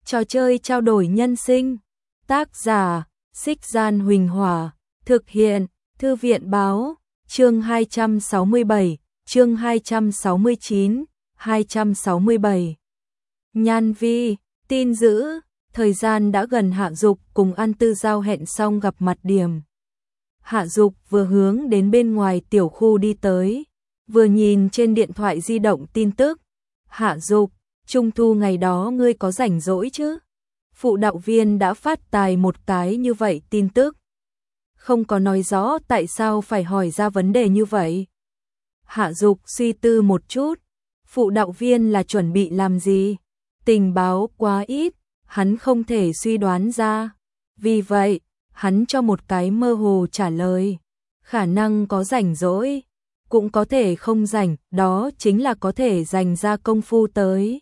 Trò chơi trao đổi nhân sinh. Tác giả: Xích Gian Huỳnh Hỏa. Thực hiện: Thư viện Báo. Chương 267, chương 269, 267. Nhan Vi, tin dữ. Thời gian đã gần Hạ Dục cùng An Tư Giao hẹn xong gặp mặt điểm. Hạ Dục vừa hướng đến bên ngoài tiểu khu đi tới, vừa nhìn trên điện thoại di động tin tức. Hạ Dục, Trung thu ngày đó ngươi có rảnh rỗi chứ? Phụ đạo viên đã phát tài một cái như vậy tin tức. Không có nói rõ tại sao phải hỏi ra vấn đề như vậy. Hạ Dục suy tư một chút, phụ đạo viên là chuẩn bị làm gì? Tình báo quá ít, hắn không thể suy đoán ra. Vì vậy, hắn cho một cái mơ hồ trả lời. Khả năng có rảnh rỗi, cũng có thể không rảnh, đó chính là có thể dành ra công phu tới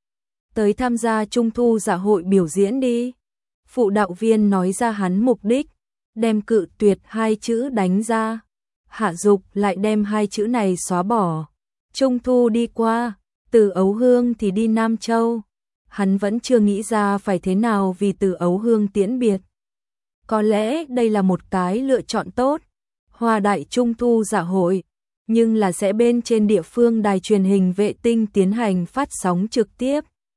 tham gia Trung thu dạ hội biểu diễn đi. Phụ đạo viên nói ra hắn mục đích, đem cự tuyệt hai chữ đánh ra. Hạ Dục lại đem hai chữ này xóa bỏ. Trung thu đi qua, từ Ấu Hương thì đi Nam Châu. Hắn vẫn chưa nghĩ ra phải thế nào vì từ Ấu Hương tiễn biệt. Có lẽ đây là một cái lựa chọn tốt. Hoa đại Trung thu dạ hội, nhưng là sẽ bên trên địa phương đài truyền hình vệ tinh tiến hành phát sóng trực tiếp.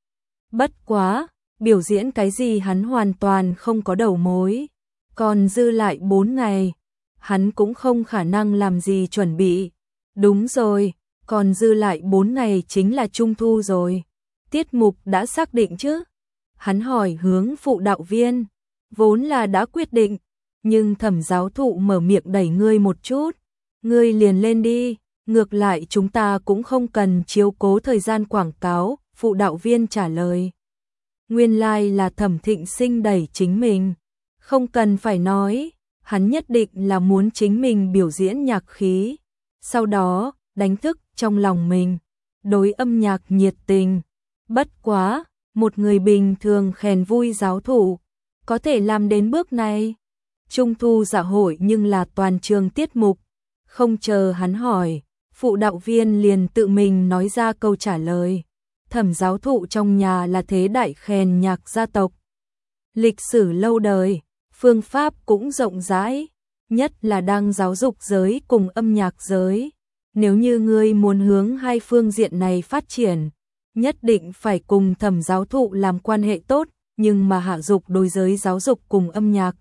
Bất quá, biểu diễn cái gì hắn hoàn toàn không có đầu mối. Còn dư lại 4 ngày, hắn cũng không khả năng làm gì chuẩn bị. Đúng rồi, còn dư lại 4 ngày chính là Trung thu rồi. Tiết mục đã xác định chứ? Hắn hỏi hướng phụ đạo viên. Vốn là đã quyết định, nhưng Thẩm giáo thụ mở miệng đẩy ngươi một chút. Ngươi liền lên đi, ngược lại chúng ta cũng không cần chiếu cố thời gian quảng cáo, phụ đạo viên trả lời. Nguyên lai là Thẩm Thịnh Sinh đẩy chính mình. Không cần phải nói, hắn nhất định là muốn chính mình biểu diễn nhạc khí. Sau đó, đánh thức trong lòng mình, đối âm nhạc nhiệt tình. Bất quá, một người bình thường khèn vui giáo thụ, có thể làm đến bước này. Trung thu dạ hội nhưng là toàn trường tiết mục. Không chờ hắn hỏi, phụ đạo viên liền tự mình nói ra câu trả lời. Thẩm giáo thụ trong nhà là thế đại khèn nhạc gia tộc. Lịch sử lâu đời, phương pháp cũng rộng rãi, nhất là đang giáo dục giới cùng âm nhạc giới. Nếu như ngươi muốn hướng hai phương diện này phát triển, nhất định phải cùng Thẩm giáo thụ làm quan hệ tốt, nhưng mà Hạ Dục đối giới giáo dục cùng âm nhạc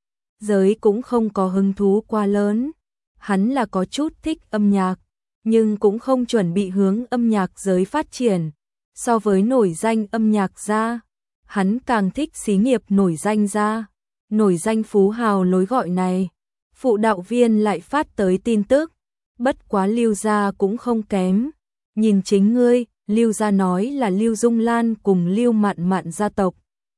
giới cũng không có hứng thú quá lớn. Hắn là có chút thích âm nhạc, nhưng cũng không chuẩn bị hướng âm nhạc giới phát triển. So với nổi danh âm nhạc gia, hắn càng thích xí nghiệp nổi danh gia, nổi danh phú hào lối gọi này. Phụ đạo viên lại phát tới tin tức, bất quá Lưu gia cũng không kém. Nhìn chính ngươi, Lưu gia nói là Lưu Dung Lan cùng Lưu Mạn Mạn gia tộc.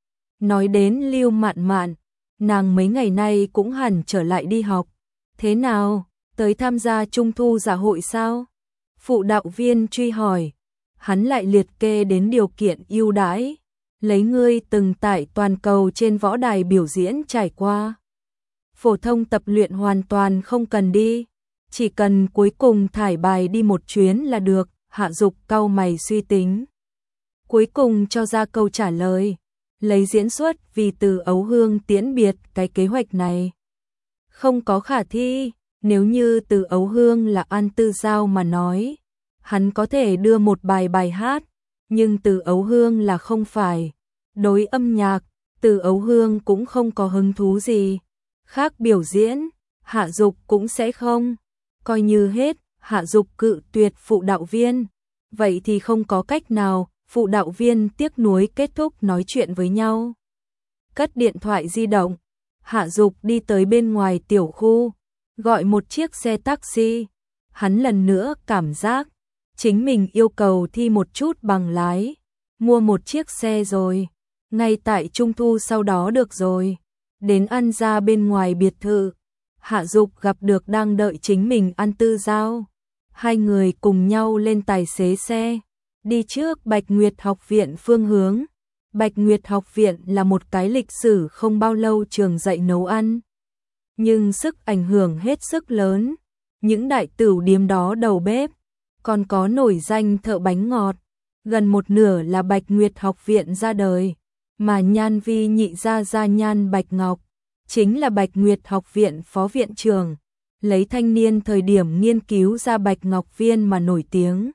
Nói đến Lưu Mạn Mạn, nàng mấy ngày nay cũng hẳn trở lại đi học. Thế nào, tới tham gia Trung thu dạ hội sao? Phụ đạo viên truy hỏi. Hắn lại liệt kê đến điều kiện ưu đãi, lấy ngươi từng tại toàn cầu trên võ đài biểu diễn trải qua. Phổ thông tập luyện hoàn toàn không cần đi, chỉ cần cuối cùng thải bài đi một chuyến là được. Hạ Dục cau mày suy tính, cuối cùng cho ra câu trả lời, lấy diễn xuất vì từ Ấu Hương tiễn biệt cái kế hoạch này không có khả thi. Nếu như từ Ấu Hương là An Tư Giao mà nói, hắn có thể đưa một bài hát, nhưng từ Ấu Hương là không phải. Đối âm nhạc, từ Ấu Hương cũng không có hứng thú gì. Khác biểu diễn, Hạ Dục cũng sẽ không. Coi như hết, Hạ Dục cự tuyệt phụ đạo viên. Vậy thì không có cách nào, phụ đạo viên tiếc nuối kết thúc nói chuyện với nhau. Cất điện thoại di động, Hạ Dục đi tới bên ngoài tiểu khu, gọi một chiếc xe taxi. Hắn lần nữa cảm giác chính mình yêu cầu thi một chút bằng lái, mua một chiếc xe rồi, ngay tại Trung thu sau đó được rồi. Đến An gia bên ngoài biệt thự, Hạ Dục gặp được đang đợi chính mình An Tư Giao. Hai người cùng nhau lên tài xế xe, đi trước Bạch Nguyệt học viện phương hướng. Bạch Nguyệt học viện là một cái lịch sử không bao lâu trường dạy nấu ăn, nhưng sức ảnh hưởng hết sức lớn. Những đại tửu điếm đó đầu bếp, còn có nổi danh thợ bánh ngọt. Gần một nửa là Bạch Nguyệt học viện ra đời. mà Nhan Vi nhị gia Nhan Bạch Ngọc, chính là Bạch Nguyệt học viện phó viện trưởng, lấy thanh niên thời điểm nghiên cứu ra Bạch Ngọc Viên mà nổi tiếng.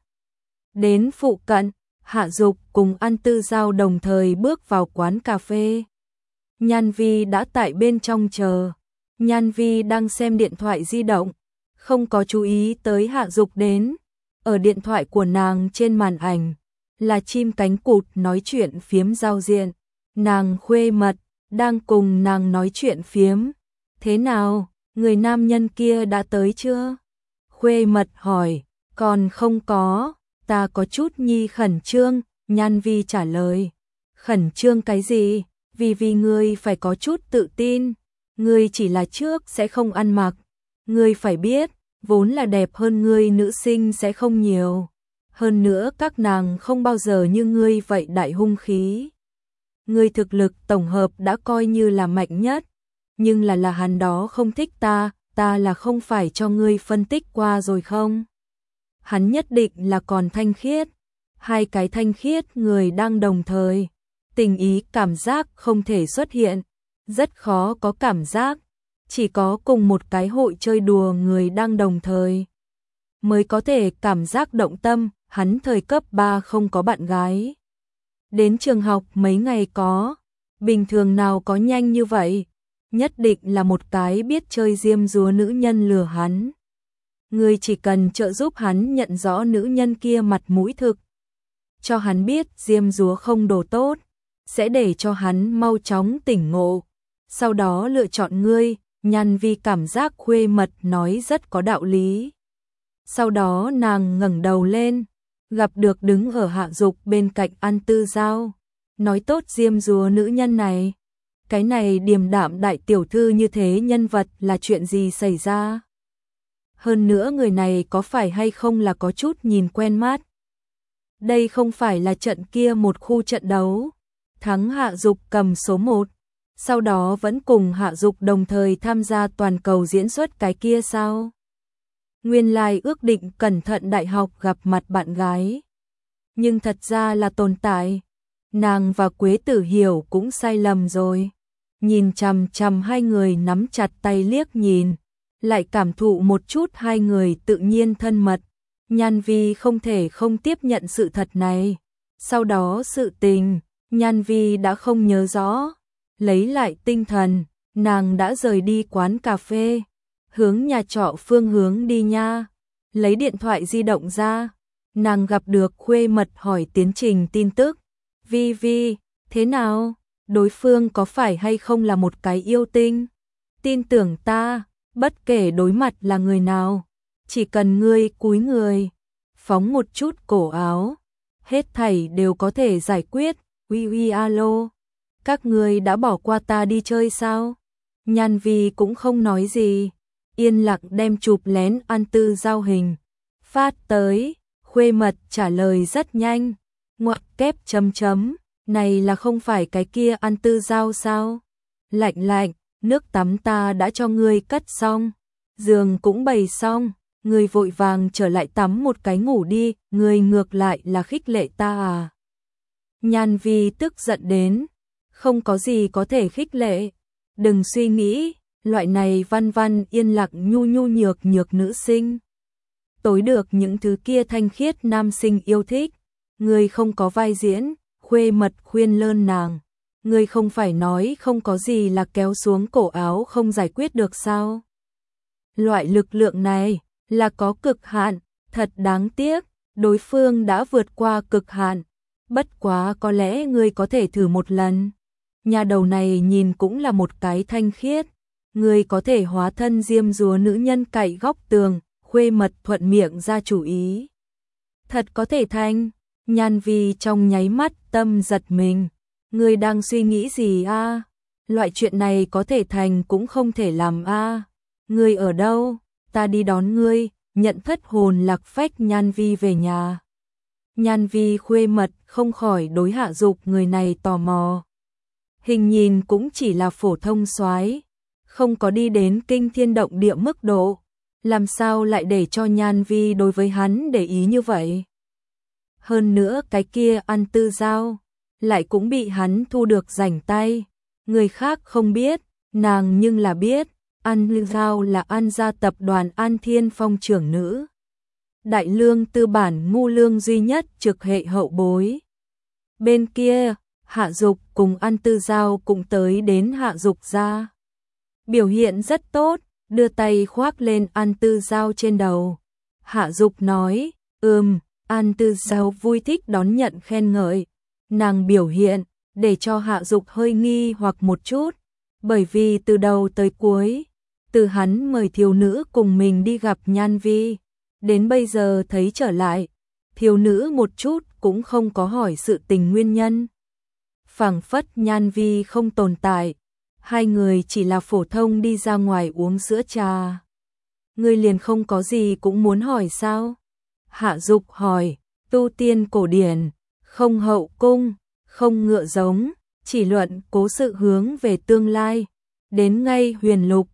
Đến phụ cận, Hạ Dục cùng An Tư Giao đồng thời bước vào quán cà phê. Nhan Vi đã tại bên trong chờ. Nhan Vi đang xem điện thoại di động, không có chú ý tới Hạ Dục đến. Ở điện thoại của nàng trên màn ảnh là chim cánh cụt nói chuyện phiếm giao diện. Nàng khuê mật đang cùng nàng nói chuyện phiếm. Thế nào, người nam nhân kia đã tới chưa? Khuê mật hỏi. Còn không có, ta có chút nhi khẩn trương. Nhan Vi trả lời. Khẩn trương cái gì? Vì ngươi phải có chút tự tin. Ngươi chỉ là trước sẽ không ăn mặc. Ngươi phải biết, vốn là đẹp hơn ngươi nữ sinh sẽ không nhiều. Hơn nữa các nàng không bao giờ như ngươi vậy đại hung khí. Ngươi thực lực tổng hợp đã coi như là mạnh nhất. Nhưng là hắn đó không thích ta là không phải cho ngươi phân tích qua rồi không? Hắn nhất định là còn thanh khiết. Hai cái thanh khiết người đang đồng thời. Tình ý cảm giác không thể xuất hiện. Rất khó có cảm giác. Chỉ có cùng một cái hội chơi đùa người đang đồng thời mới có thể cảm giác động tâm. Hắn thời cấp 3 không có bạn gái. Đến trường học mấy ngày có. Bình thường nào có nhanh như vậy. Nhất định là một cái biết chơi diêm dúa nữ nhân lừa hắn. Ngươi chỉ cần trợ giúp hắn nhận rõ nữ nhân kia mặt mũi thực. Cho hắn biết diêm dúa không đồ tốt. Sẽ để cho hắn mau chóng tỉnh ngộ. Sau đó lựa chọn ngươi. Nhan Vi cảm giác khuê mật nói rất có đạo lý. Sau đó nàng ngẩng đầu lên, gặp được đứng ở Hạ Dục bên cạnh An Tư Giao. Nói tốt diêm dúa nữ nhân này. Cái này điềm đạm đại tiểu thư như thế nhân vật là chuyện gì xảy ra? Hơn nữa người này có phải hay không là có chút nhìn quen mắt. Đây không phải là trận kia một khu trận đấu. Thắng Hạ Dục cầm số 1. Sau đó vẫn cùng Hạ Dục đồng thời tham gia toàn cầu diễn xuất cái kia sao? Nguyên lai ước định cẩn thận đại học gặp mặt bạn gái. Nhưng thật ra là tồn tại. Nàng và Quế Tử Hiểu cũng sai lầm rồi. Nhìn chằm chằm hai người nắm chặt tay liếc nhìn. Lại cảm thụ một chút hai người tự nhiên thân mật. Nhan Vi không thể không tiếp nhận sự thật này. Sau đó sự tình, Nhan Vi đã không nhớ rõ. Lấy lại tinh thần, nàng đã rời đi quán cà phê, hướng nhà trọ phương hướng đi nha. Lấy điện thoại di động ra, nàng gặp được khuê mật hỏi tiến trình tin tức. Vi, thế nào? Đối phương có phải hay không là một cái yêu tinh? Tin tưởng ta, bất kể đối mặt là người nào, chỉ cần ngươi cúi người, phóng một chút cổ áo, hết thảy đều có thể giải quyết. Uy alo. Các ngươi đã bỏ qua ta đi chơi sao? Nhan Vi cũng không nói gì, yên lặng đem chụp lén An Tư Giao hình phát tới. Khuê mật trả lời rất nhanh, ngoặc kép chấm chấm, này là không phải cái kia An Tư Giao sao? Lạnh, nước tắm ta đã cho ngươi cất xong, giường cũng bày xong, ngươi vội vàng trở lại tắm một cái ngủ đi, ngươi ngược lại là khích lệ ta à? Nhan Vi tức giận đến, không có gì có thể khích lệ, đừng suy nghĩ, loại này văn yên lặng nhu nhược nữ sinh. Tối được những thứ kia thanh khiết nam sinh yêu thích, ngươi không có vai diễn. Khuê mật khuyên lơn nàng, ngươi không phải nói không có gì là kéo xuống cổ áo không giải quyết được sao? Loại lực lượng này là có cực hạn, thật đáng tiếc, đối phương đã vượt qua cực hạn. Bất quá có lẽ ngươi có thể thử một lần. Nhà đầu này nhìn cũng là một cái thanh khiết, ngươi có thể hóa thân diêm dúa nữ nhân cạnh góc tường. Khuê mật thuận miệng ra chủ ý. Thật có thể thành. Nhan Vi trong nháy mắt tâm giật mình. Ngươi đang suy nghĩ gì a? Loại chuyện này có thể thành cũng không thể làm a. Ngươi ở đâu? Ta đi đón ngươi. Nhận thất hồn lạc phách Nhan Vi về nhà. Nhan Vi khuê mật không khỏi đối Hạ Dục người này tò mò. Hình nhìn cũng chỉ là phổ thông soái, không có đi đến kinh thiên động địa mức độ. Làm sao lại để cho Nhan Vi đối với hắn để ý như vậy? Hơn nữa cái kia An Tư Giao lại cũng bị hắn thu được rảnh tay. Người khác không biết, nàng nhưng là biết, An Lư Giao là An gia tập đoàn An Thiên Phong trưởng nữ. Đại lương tư bản ngu lương duy nhất trực hệ hậu bối. Bên kia, Hạ Dục cùng An Tư Giao cũng tới đến Hạ Dục gia. Biểu hiện rất tốt, đưa tay khoác lên An Tư Giao trên đầu. Hạ Dục nói, An Tư Giao vui thích đón nhận khen ngợi. Nàng biểu hiện, để cho Hạ Dục hơi nghi hoặc một chút, bởi vì từ đầu tới cuối, từ hắn mời thiếu nữ cùng mình đi gặp Nhan Vi, đến bây giờ thấy trở lại, thiếu nữ một chút cũng không có hỏi sự tình nguyên nhân. Phảng phất Nhan Vi không tồn tại, hai người chỉ là phổ thông đi ra ngoài uống sữa trà. Ngươi liền không có gì cũng muốn hỏi sao? Hạ Dục hỏi, tu tiên cổ điển, không hậu cung, không ngựa giống, chỉ luận cố sự hướng về tương lai, đến ngay huyền lục,